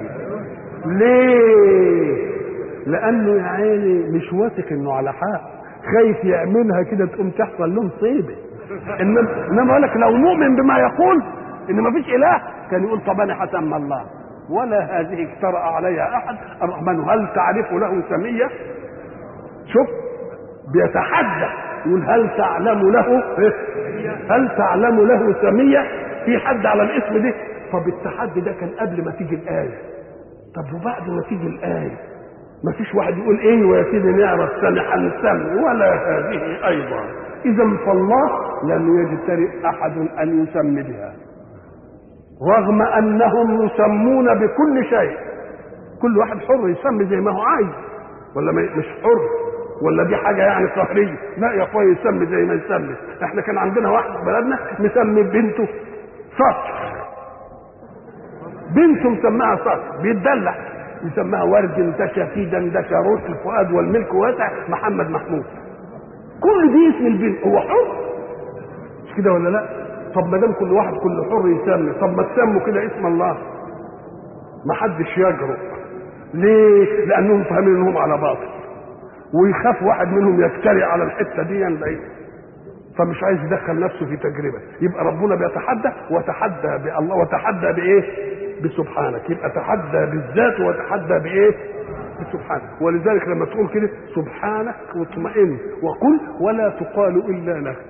ليه؟ لانه يا عيني مش واثق انه على حق، خايف يعملها كده تقوم تحصل له مصيبه. انما انما اقول لك لو مؤمن بما يقول ان ما فيش اله كان يقول طب انا هسمى الله ولا هذه اجترأ عليها احد الرحمن هل تعرف له سميه. شوف بيتحدى يقول هل تعلم له هل تعلم له سميه، في حد على الاسم ده. طب التحدي ده كان قبل ما تيجي الايه، طب وبعد ما تيجي الايه ما فيش واحد يقول ايه ويا سيدي نعرف سمح نسمي ولا هذه ايضا. اذا فالله لم يجترئ احد ان يسمي بها رغم انهم يسمون بكل شيء. كل واحد حر يسمي زي ما هو عايز ولا مش حر ولا دي حاجه يعني قهريه؟ لا يا اخويا يسمي زي ما يسمي. احنا كان عندنا واحد في بلدنا مسمي بنته سطر، بنته مسماها سطر بيتدلع يسماها ورد ده شفيدا ده شاروش الفؤاد والملك واسع محمد محمود. كل دي اسم البنت، هو حر مش كده ولا لا؟ طب ما دام كل واحد كل حر يسمي، طب ما تسموا كده اسم الله ما حدش يجرؤ. ليه؟ لانهم فاهمين انهم على باطل ويخاف واحد منهم يجترئ على الحته دي بعيد، فمش عايز يدخل نفسه في تجربه. يبقى ربنا بيتحدى وتحدى بالله وتحدى بايه؟ بسبحانك. يبقى تحدى بالذات وتحدى بايه؟ بسبحانك. ولذلك لما تقول كده سبحانك واطمئن وقل ولا تقال الا لك،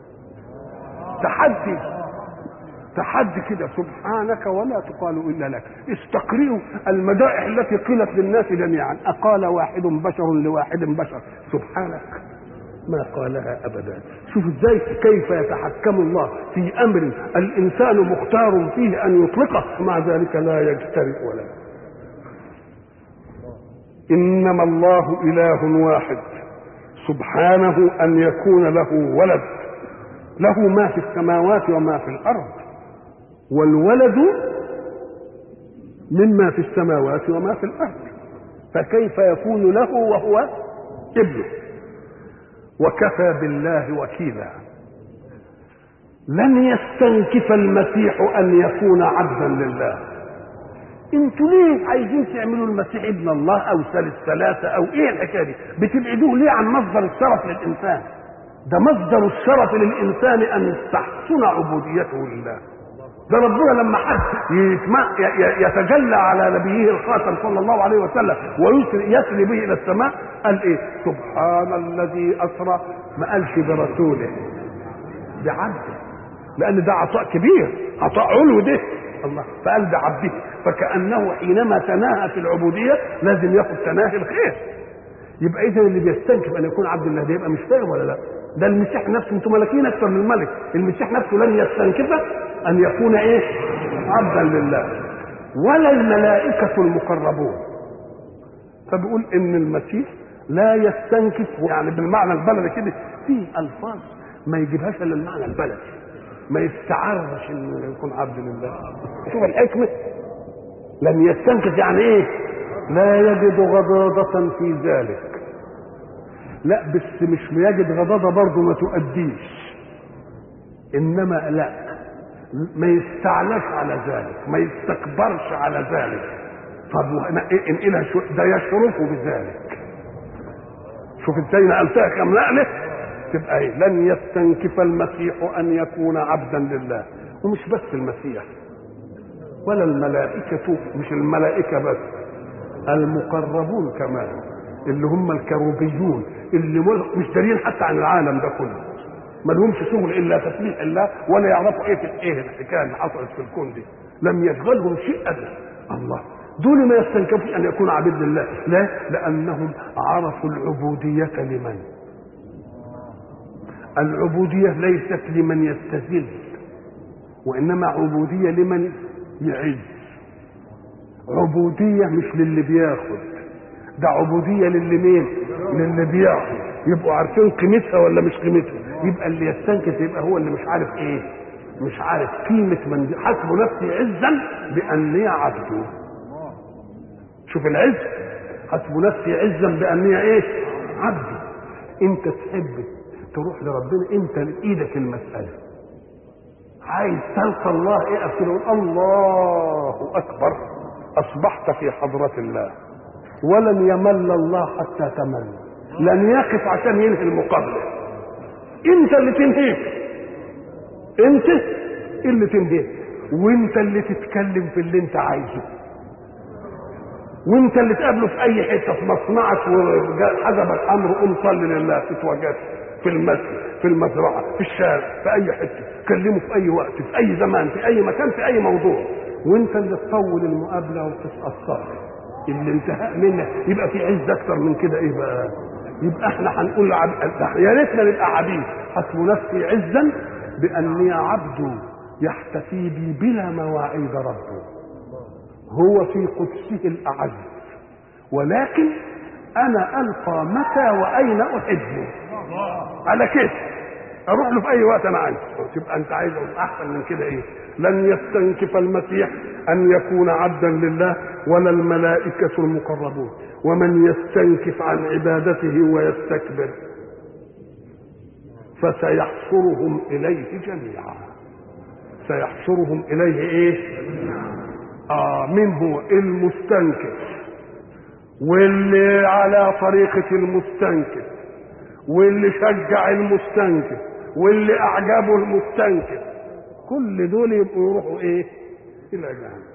تحدي تحدي كده سبحانك ولا تقال الا لك. استقرئوا المدائح التي قيلت للناس جميعا، اقال واحد بشر لواحد بشر سبحانك؟ ما قالها ابدا. شوف ازاي كيف يتحكم الله في امر الانسان مختار فيه ان يطلقه ومع ذلك لا يجترئ ولا. انما الله اله واحد سبحانه ان يكون له ولد، له ما في السماوات وما في الارض، والولد مما في السماوات وما في الارض، فكيف يكون له وهو ابنه؟ وكفى بالله وكيلا. لن يستنكف المسيح ان يكون عبدا لله. انتوا ليه عايزين تعملوا المسيح ابن الله او ثالث ثلاثه او ايه الحكايه دي؟ بتبعدوه ليه عن مصدر الشرف للانسان؟ ده مصدر الشرف للانسان ان تحسن عبوديته لله. ده ربنا لما حد يتجلى على نبيه الخاتم صلى الله عليه وسلم ويسري به الى السماء قال ايه؟ سبحان الذي اسرى، ما قالش برسوله، بعبده، لان ده عطاء كبير، عطاء علو ده الله، فقال بعبده. فكانه حينما تناهى في العبوديه لازم ياخد تناهي الخير. يبقى اذا اللي بيستنكف ان يكون عبد الله ده يبقى مش فاهم ولا لا؟ ده المسيح نفسه، انتم ملاكين اكثر من الملك، المسيح نفسه لن يستنكف ان يكون ايه؟ عبدا لله، ولا الملائكه المقربون. فبيقول ان المسيح لا يستنكف، يعني بالمعنى البلدي كده في الفاظ ما يجيبهاش الا المعنى البلدي. ما يستعرش انه يكون عبد لله. شوف الحكمه، لم يستنكف يعني ايه؟ لا يجد غضاضة في ذلك. لا بس مش يجد غضاضة برضه ما تؤديش، انما لا ما يستعلاش على ذلك، ما يستكبرش على ذلك. طب انقلها شو ده يشرفه بذلك. شوف ازاي نقلتها كم نقله تبقى ايه؟ لن يستنكف المسيح ان يكون عبدا لله. ومش بس المسيح ولا الملائكة، مش الملائكة بس، المقربون كمان اللي هم الكروبيون اللي مش دارين حتى عن العالم ده كله، ما لهمش شغل الا تسبيح الله ولا يعرفوا ايه في ايه الحكايه اللي حصلت في الكون دي، لم يشغلهم شيء ابدا. الله دول ما يستنكفوا ان يكون عبد لله، لا، لانهم عرفوا العبوديه لمن؟ العبوديه ليست لمن يستذل، وانما عبوديه لمن يعز. عبوديه مش للي بياخد، ده عبوديه للي مين؟ للي بياخد. يبقوا عارفين قيمتها ولا مش قيمتها. يبقى اللي يستنكف يبقى هو اللي مش عارف ايه، مش عارف قيمه من حسب نفسي عزا باني عبده. شوف العز، حسب نفسي عزا باني ايه؟ عبده. انت تحب تروح لربنا، انت لايدك المساله، عايز تلقى الله ايه؟ اقول الله اكبر، اصبحت في حضره الله، ولن يمل الله حتى تمل، لن يقف عشان ينهي المقابله. انت اللي تنهيك، انت اللي تنهيك، وانت اللي تتكلم في اللي انت عايزه، وانت اللي تقابله في اي حته، في مصنعك وحسب الامر قوم صلي لله، تتواجد في المسجد، في المزرعه، في الشارع، في اي حته، كلمه في اي وقت، في اي زمان، في اي مكان، في اي موضوع، وانت اللي تطول المقابله وتتاثر. اللي انتهى منك يبقى في عز اكتر من كده ايه بقى؟ يبقى احنا هنقول عب... يا ريتنا نبقى عبيد. حسب نفسي عزا باني عبد يحتفي بي بلا مواعيد ربه، هو في قدسه الاعز، ولكن انا القى متى واين احبه على كده، اروح له في اي وقت انا عايزه. تبقى انت عايز احسن من كده ايه؟ لن يستنكف المسيح ان يكون عبدا لله ولا الملائكه المقربون. ومن يستنكف عن عبادته ويستكبر فسيحشرهم اليه جميعا. سيحشرهم اليه ايه؟ اه منه المستنكف، واللي على طريقه المستنكف، واللي شجع المستنكف، واللي اعجبه المستنكف، كل دول يبقوا يروحوا ايه؟ الى جهنم.